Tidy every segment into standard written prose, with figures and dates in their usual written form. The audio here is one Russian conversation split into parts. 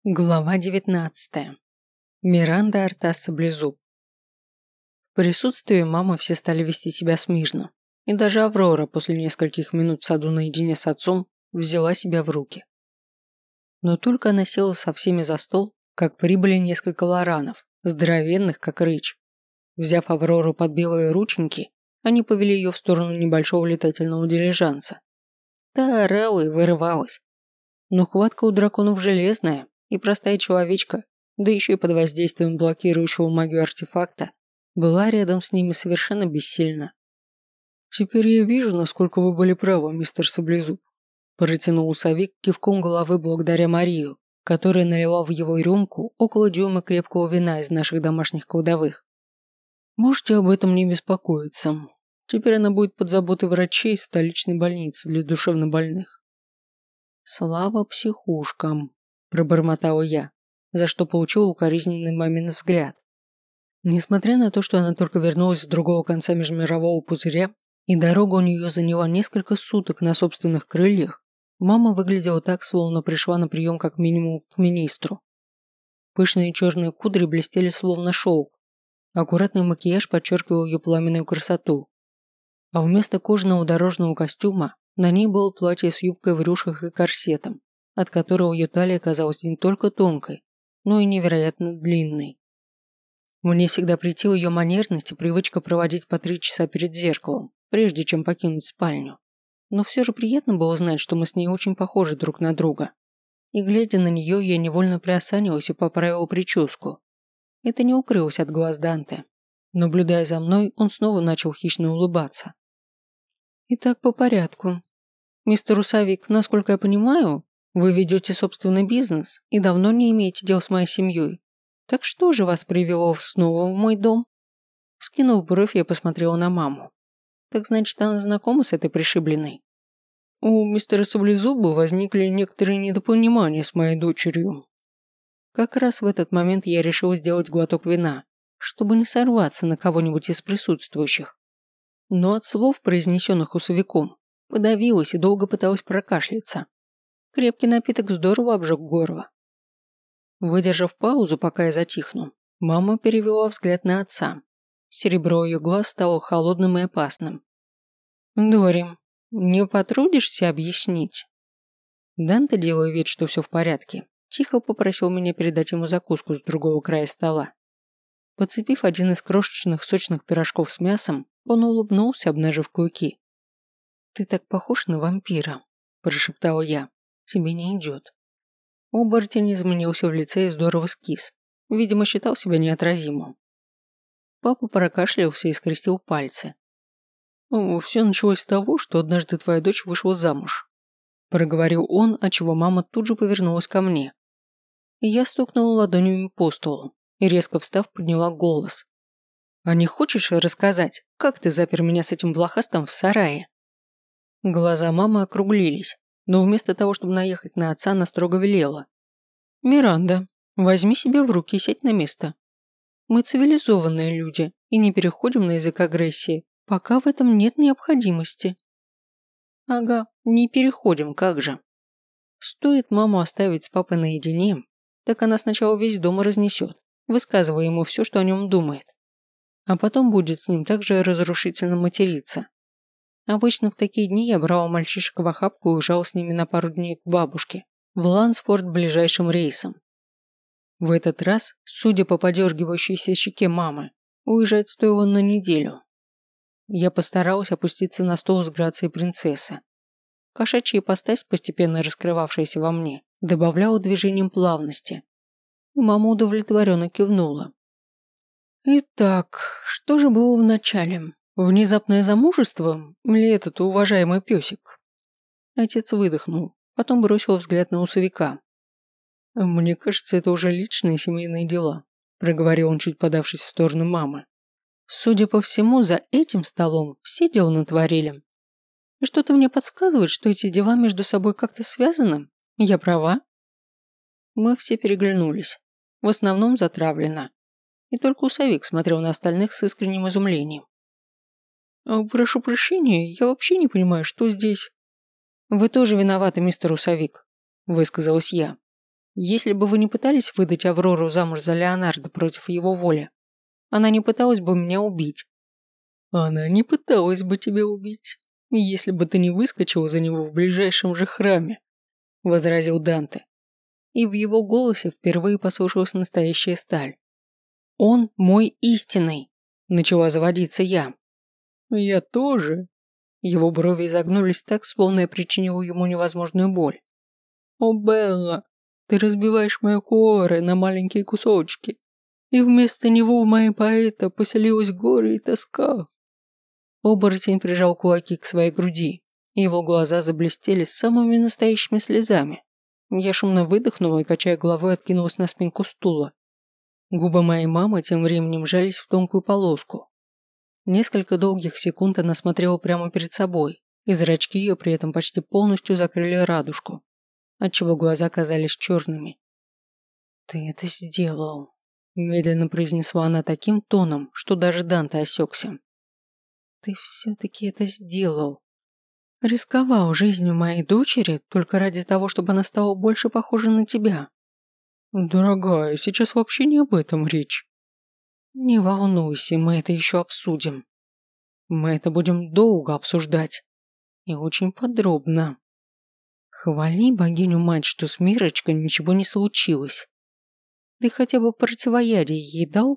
Глава 19. Миранда Артас-Саблезуб. В присутствии мамы все стали вести себя смирно, и даже Аврора после нескольких минут в саду наедине с отцом взяла себя в руки. Но только она села со всеми за стол, как прибыли несколько лоранов, здоровенных, как рыч. Взяв Аврору под белые рученьки, они повели ее в сторону небольшого летательного дилижанса. Та орала и вырывалась. Но хватка у драконов железная, и простая человечка, да еще и под воздействием блокирующего магию артефакта, была рядом с ними совершенно бессильна. «Теперь я вижу, насколько вы были правы, мистер Саблезуб», протянул усовик кивком головы благодаря Марию, которая налила в его рюмку около дюйма крепкого вина из наших домашних кладовых. «Можете об этом не беспокоиться. Теперь она будет под заботой врачей из столичной больницы для душевнобольных». «Слава психушкам», пробормотала я, за что получила укоризненный мамин взгляд. Несмотря на то, что она только вернулась с другого конца межмирового пузыря, и дорога у нее заняла несколько суток на собственных крыльях, мама выглядела так, словно пришла на прием как минимум к министру. Пышные черные кудри блестели словно шелк, аккуратный макияж подчеркивал ее пламенную красоту, а вместо кожаного дорожного костюма на ней было платье с юбкой в рюшах и корсетом, от которого ее талия казалась не только тонкой, но и невероятно длинной. Мне всегда претила ее манерность и привычка проводить по 3 часа перед зеркалом, прежде чем покинуть спальню. Но все же приятно было знать, что мы с ней очень похожи друг на друга. И глядя на нее, я невольно приосанилась и поправила прическу. Это не укрылось от глаз Данте. Наблюдая за мной, он снова начал хищно улыбаться. «Итак, по порядку. Мистер Усовик, насколько я понимаю, вы ведете собственный бизнес и давно не имеете дел с моей семьей. Так что же вас привело снова в мой дом?» Вскинув бровь, я посмотрела на маму. Так значит, она знакома с этой пришибленной? У мистера Саблезуба возникли некоторые недопонимания с моей дочерью. Как раз в этот момент я решила сделать глоток вина, чтобы не сорваться на кого-нибудь из присутствующих. Но от слов, произнесенных усовиком, подавилась и долго пыталась прокашляться. Крепкий напиток здорово обжег горло. Выдержав паузу, пока я затихну, мама перевела взгляд на отца. Серебро ее глаз стало холодным и опасным. «Дори, не потрудишься объяснить?» Данте, делая вид, что все в порядке, тихо попросил меня передать ему закуску с другого края стола. Подцепив один из крошечных сочных пирожков с мясом, он улыбнулся, обнажив клыки. «Ты так похож на вампира», – прошептала я. «Тебе не идет». Оборотень изменился в лице и здорово скис. Видимо, считал себя неотразимым. Папа прокашлялся и скрестил пальцы. «Все началось с того, что однажды твоя дочь вышла замуж», – проговорил он, отчего мама тут же повернулась ко мне. И я стукнула ладонями по столу и, резко встав, подняла голос. «А не хочешь рассказать, как ты запер меня с этим блохастом в сарае?» Глаза мамы округлились, но вместо того, чтобы наехать на отца, она строго велела. «Миранда, возьми себя в руки и сядь на место. Мы цивилизованные люди и не переходим на язык агрессии, пока в этом нет необходимости». «Ага, не переходим, как же». Стоит маму оставить с папой наедине, так она сначала весь дом разнесет, высказывая ему все, что о нем думает. А потом будет с ним также разрушительно материться. Обычно в такие дни я брала мальчишек в охапку и уезжала с ними на пару дней к бабушке, в Лансфорд ближайшим рейсом. В этот раз, судя по подергивающейся щеке мамы, уезжать стоило на неделю. Я постаралась опуститься на стол с грацией принцессы. Кошачья ипостась, постепенно раскрывавшаяся во мне, добавляла движением плавности. И мама удовлетворенно кивнула. «Итак, что же было в начале? Внезапное замужество или этот уважаемый песик?» Отец выдохнул, потом бросил взгляд на усовика. «Мне кажется, это уже личные семейные дела», – проговорил он, чуть подавшись в сторону мамы. «Судя по всему, за этим столом все дела натворили. И что-то мне подсказывает, что эти дела между собой как-то связаны. Я права?» Мы все переглянулись, в основном затравленно. И только усовик смотрел на остальных с искренним изумлением. «Прошу прощения, я вообще не понимаю, что здесь...» «Вы тоже виноваты, мистер Усовик», – высказалась я. Если бы вы не пытались выдать Аврору замуж за Леонардо против его воли, она не пыталась бы меня убить. Она не пыталась бы тебя убить, если бы ты не выскочил за него в ближайшем же храме, возразил Данте. И в его голосе впервые послышалась настоящая сталь. Он мой истинный, начала заводиться я. Я тоже. Его брови изогнулись так, словно я причинил ему невозможную боль. О, Белла, ты разбиваешь мое куоре на маленькие кусочки, и вместо него в моей поэта поселилось горе и тоска. Оборотень прижал кулаки к своей груди, и его глаза заблестели самыми настоящими слезами. Я шумно выдохнула и, качая головой, откинулась на спинку стула. Губы моей мамы тем временем жались в тонкую полоску. Несколько долгих секунд она смотрела прямо перед собой, и зрачки ее при этом почти полностью закрыли радужку, отчего глаза казались черными. «Ты это сделал», – медленно произнесла она таким тоном, что даже Данте осекся. «Ты все-таки это сделал. Рисковал жизнью моей дочери только ради того, чтобы она стала больше похожа на тебя». «Дорогая, сейчас вообще не об этом речь». «Не волнуйся, мы это еще обсудим. Мы это будем долго обсуждать. И очень подробно. Хвали богиню-мать, что с Мирочкой ничего не случилось. Ты хотя бы противоядие ей дал?»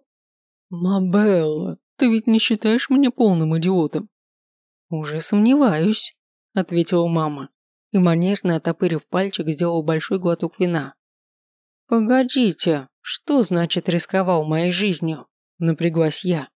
«Мабелла, ты ведь не считаешь меня полным идиотом?» «Уже сомневаюсь», – ответила мама, и манерно отопырив пальчик, сделала большой глоток вина. «Погодите, что значит рисковал моей жизнью?» – напряглась я.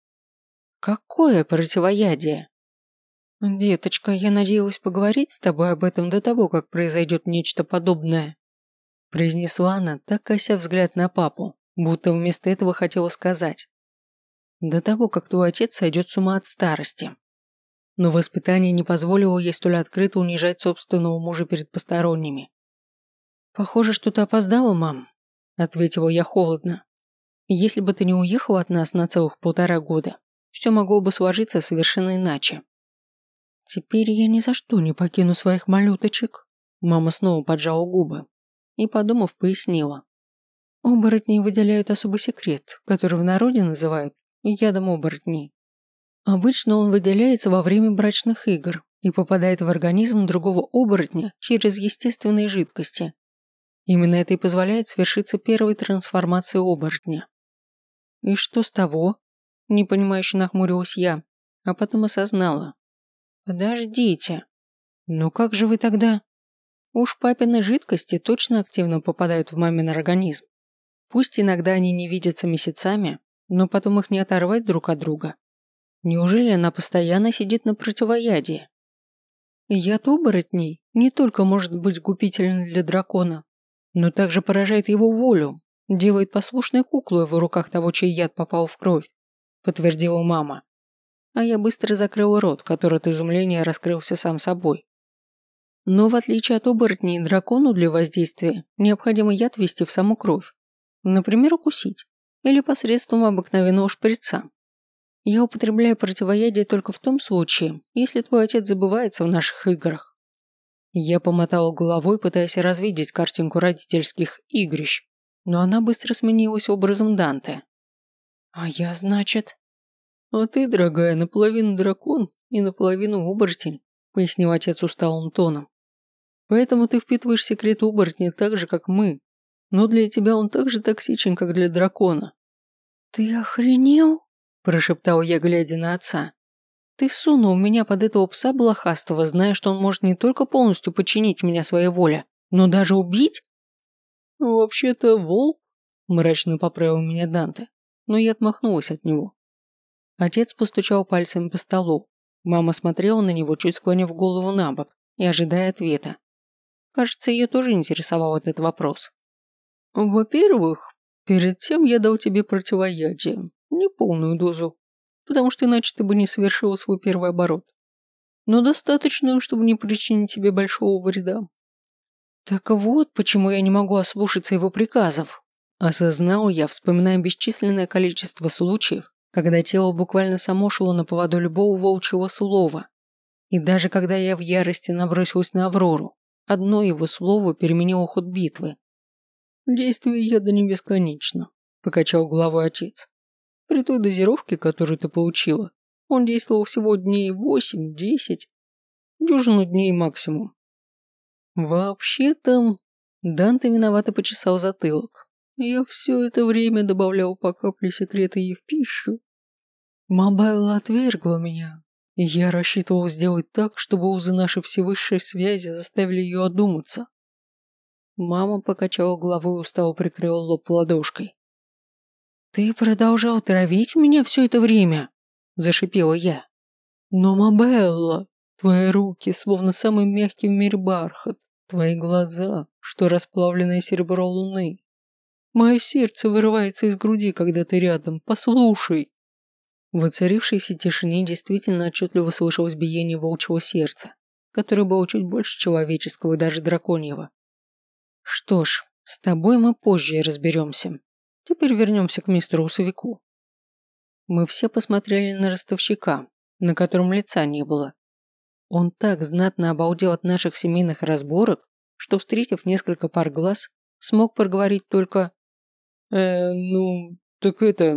«Какое противоядие?» «Деточка, я надеялась поговорить с тобой об этом до того, как произойдет нечто подобное», – произнесла она, так кося взгляд на папу, будто вместо этого хотела сказать. «До того, как твой отец сойдет с ума от старости». Но воспитание не позволило ей столь открыто унижать собственного мужа перед посторонними. «Похоже, что ты опоздала, мам», – ответила я холодно. «Если бы ты не уехала от нас на целых 1,5 года, все могло бы сложиться совершенно иначе». «Теперь я ни за что не покину своих малюточек», – мама снова поджала губы и, подумав, пояснила. «Оборотни выделяют особый секрет, который в народе называют ядом оборотней. Обычно он выделяется во время брачных игр и попадает в организм другого оборотня через естественные жидкости. Именно это и позволяет свершиться первой трансформации оборотня». «И что с того?» – непонимающе нахмурилась я, а потом осознала. «Подождите, ну как же вы тогда?» «Уж папины жидкости точно активно попадают в мамин организм. Пусть иногда они не видятся месяцами, но потом их не оторвать друг от друга. Неужели она постоянно сидит на противоядии? Яд оборотней не только может быть губителен для дракона, но также поражает его волю, делает послушной куклой в руках того, чей яд попал в кровь», – подтвердила мама. А я быстро закрыла рот, который от изумления раскрылся сам собой. Но в отличие от оборотней, дракону для воздействия необходимо яд ввести в саму кровь. Например, укусить. Или посредством обыкновенного шприца. Я употребляю противоядие только в том случае, если твой отец забывается в наших играх. Я помотала головой, пытаясь развидеть картинку родительских игрищ, но она быстро сменилась образом Данте. «А я, значит...» «А ты, дорогая, наполовину дракон и наполовину оборотень», – пояснил отец усталым тоном. «Поэтому ты впитываешь секрет оборотня так же, как мы. Но для тебя он так же токсичен, как для дракона». «Ты охренел?» – прошептал я, глядя на отца. «Ты сунул меня под этого пса блохастого, зная, что он может не только полностью подчинить меня своей воле, но даже убить?» «Вообще-то волк», – мрачно поправил меня Данте, но я отмахнулась от него. Отец постучал пальцем по столу. Мама смотрела на него, чуть склонив голову на бок и ожидая ответа. Кажется, ее тоже интересовал этот вопрос. «Во-первых, перед тем я дал тебе противоядие, неполную дозу, потому что иначе ты бы не совершила свой первый оборот, но достаточную, чтобы не причинить тебе большого вреда». «Так вот, почему я не могу ослушаться его приказов», осознал я, вспоминая бесчисленное количество случаев, когда тело буквально само шло на поводу любого волчьего слова. И даже когда я в ярости набросилась на Аврору, одно его слово переменило ход битвы. Действие яда не бесконечно, покачал головой отец. При той дозировке, которую ты получила, он действовал всего дней 8-10, дюжину дней максимум. Вообще-то, Данте виновато почесал затылок. Я все это время добавлял по капле секрета ей в пищу. Мобайла отвергла меня, и я рассчитывал сделать так, чтобы узы нашей всевысшей связи заставили ее одуматься. Мама покачала головой и устало прикрыла лоб ладошкой. «Ты продолжал травить меня все это время?» – зашипела я. «Но, Мабелла, твои руки, словно самый мягкий в мире бархат, твои глаза, что расплавленное серебро луны. Мое сердце вырывается из груди, когда ты рядом, послушай». В воцарившейся тишине действительно отчетливо слышалось биение волчьего сердца, которое было чуть больше человеческого и даже драконьего. «Что ж, с тобой мы позже и разберемся. Теперь вернемся к мистеру Усовику». Мы все посмотрели на ростовщика, на котором лица не было. Он так знатно обалдел от наших семейных разборок, что, встретив несколько пар глаз, смог проговорить только ну, так это...»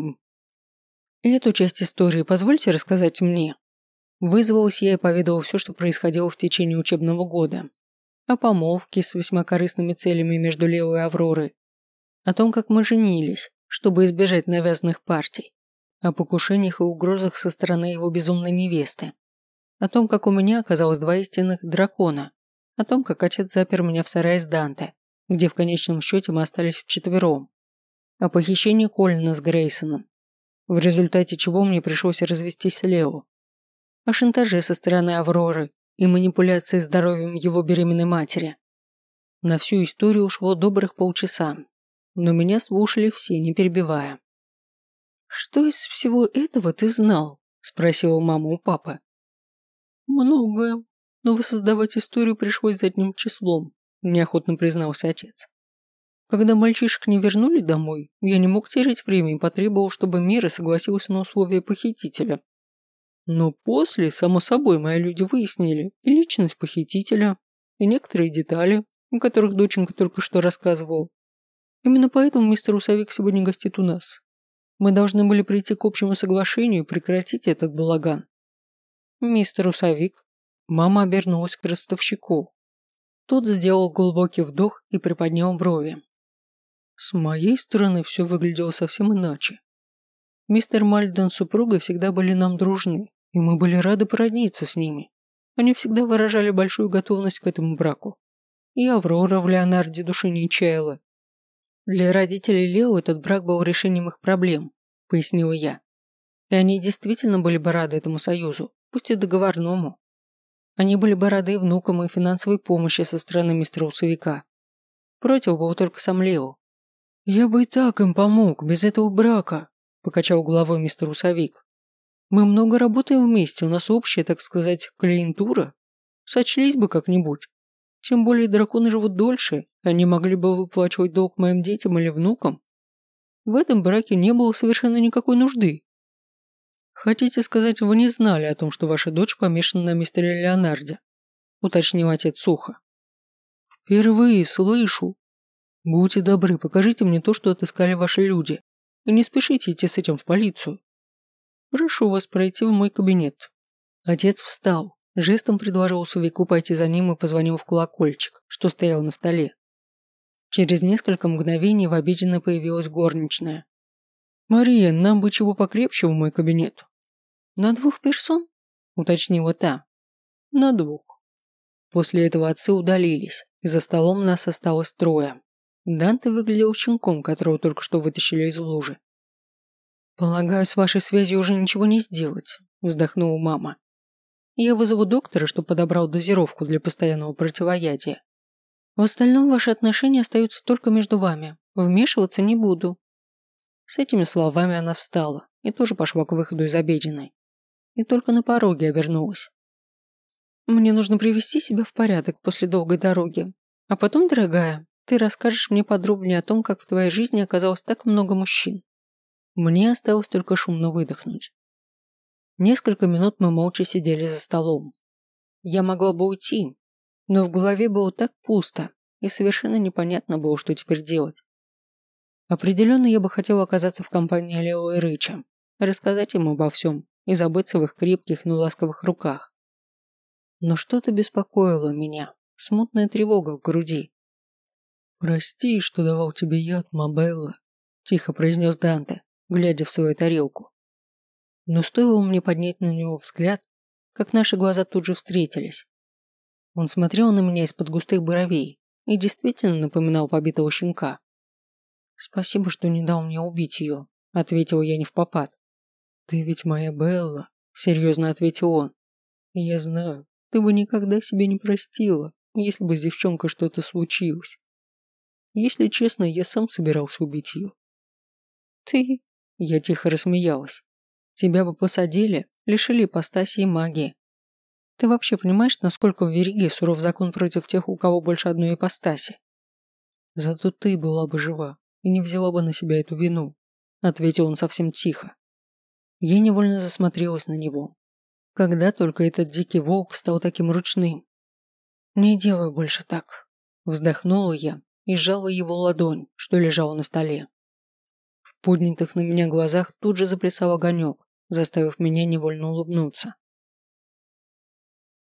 «Эту часть истории позвольте рассказать мне». Вызвалась я и поведала все, что происходило в течение учебного года. О помолвке с весьма корыстными целями между Лео и Авророй. О том, как мы женились, чтобы избежать навязанных партий. О покушениях и угрозах со стороны его безумной невесты. О том, как у меня оказалось два истинных дракона. О том, как отец запер меня в сарае с Данте, где в конечном счете мы остались вчетвером. О похищении Колина с Грейсоном, в результате чего мне пришлось развестись с Лео. О шантаже со стороны Авроры и манипуляции здоровьем его беременной матери. На всю историю ушло добрых полчаса, но меня слушали все, не перебивая. «Что из всего этого ты знал?» – спросила мама у папы. «Многое, но воссоздавать историю пришлось задним числом», – неохотно признался отец. «Когда мальчишек не вернули домой, я не мог терять время и потребовал, чтобы Мира согласилась на условия похитителя. Но после, само собой, мои люди выяснили и личность похитителя, и некоторые детали, о которых доченька только что рассказывал. Именно поэтому мистер Усовик сегодня гостит у нас. Мы должны были прийти к общему соглашению и прекратить этот балаган». «Мистер Усовик?» Мама обернулась к ростовщику. Тот сделал глубокий вдох и приподнял брови. «С моей стороны все выглядело совсем иначе. Мистер Мальден с супругой всегда были нам дружны, и мы были рады породниться с ними. Они всегда выражали большую готовность к этому браку. И Аврора в Леонарде души не чаяла. Для родителей Лео этот брак был решением их проблем», – пояснила я. «И они действительно были бы рады этому союзу, пусть и договорному. Они были бы рады и внукам, и финансовой помощи со стороны мистера Усовика. Против был только сам Лео». «Я бы и так им помог, без этого брака», – покачал головой мистер Усовик. «Мы много работаем вместе, у нас общая, так сказать, клиентура. Сочлись бы как-нибудь. Тем более драконы живут дольше, и они могли бы выплачивать долг моим детям или внукам. В этом браке не было совершенно никакой нужды». «Хотите сказать, вы не знали о том, что ваша дочь помешана на мистере Леонарде?» – уточнил отец сухо. «Впервые слышу. Будьте добры, покажите мне то, что отыскали ваши люди, и не спешите идти с этим в полицию. Прошу вас пройти в мой кабинет». Отец встал, жестом предложил Усовику пойти за ним и позвонил в колокольчик, что стоял на столе. Через несколько мгновений в обеденной появилась горничная. «Мария, нам бы чего покрепче в мой кабинет». «На 2 персон?» – уточнила та. «На 2». После этого отцы удалились, и за столом нас осталось 3. Данте выглядел щенком, которого только что вытащили из лужи. «Полагаю, с вашей связью уже ничего не сделать», – вздохнула мама. «Я вызову доктора, чтобы подобрал дозировку для постоянного противоядия. В остальном ваши отношения остаются только между вами. Вмешиваться не буду». С этими словами она встала и тоже пошла к выходу из обеденной. И только на пороге обернулась. «Мне нужно привести себя в порядок после долгой дороги. А потом, дорогая, ты расскажешь мне подробнее о том, как в твоей жизни оказалось так много мужчин». Мне осталось только шумно выдохнуть. Несколько минут мы молча сидели за столом. Я могла бы уйти, но в голове было так пусто, и совершенно непонятно было, что теперь делать. Определенно я бы хотел оказаться в компании Лео и Рыча, рассказать им обо всем и забыться в их крепких, но ласковых руках. Но что-то беспокоило меня, смутная тревога в груди. «Прости, что давал тебе яд, Мабелла», – тихо произнес Данте, глядя в свою тарелку. Но стоило мне поднять на него взгляд, как наши глаза тут же встретились. Он смотрел на меня из-под густых бровей и действительно напоминал побитого щенка. «Спасибо, что не дал мне убить ее», – ответил я невпопад. «Ты ведь моя Белла», – серьезно ответил он. «И я знаю, ты бы никогда себе не простила, если бы с девчонкой что-то случилось. Если честно, я сам собирался убить ее». «Ты?» – я тихо рассмеялась. «Тебя бы посадили, лишили ипостаси и магии. Ты вообще понимаешь, насколько в Вериге суров закон против тех, у кого больше одной ипостаси? Зато ты была бы жива и не взяла бы на себя эту вину», – ответил он совсем тихо. Я невольно засмотрелась на него. Когда только этот дикий волк стал таким ручным. «Не делай больше так», – вздохнула я и сжала его ладонь, что лежала на столе. В поднятых на меня глазах тут же заплясал огонек, заставив меня невольно улыбнуться.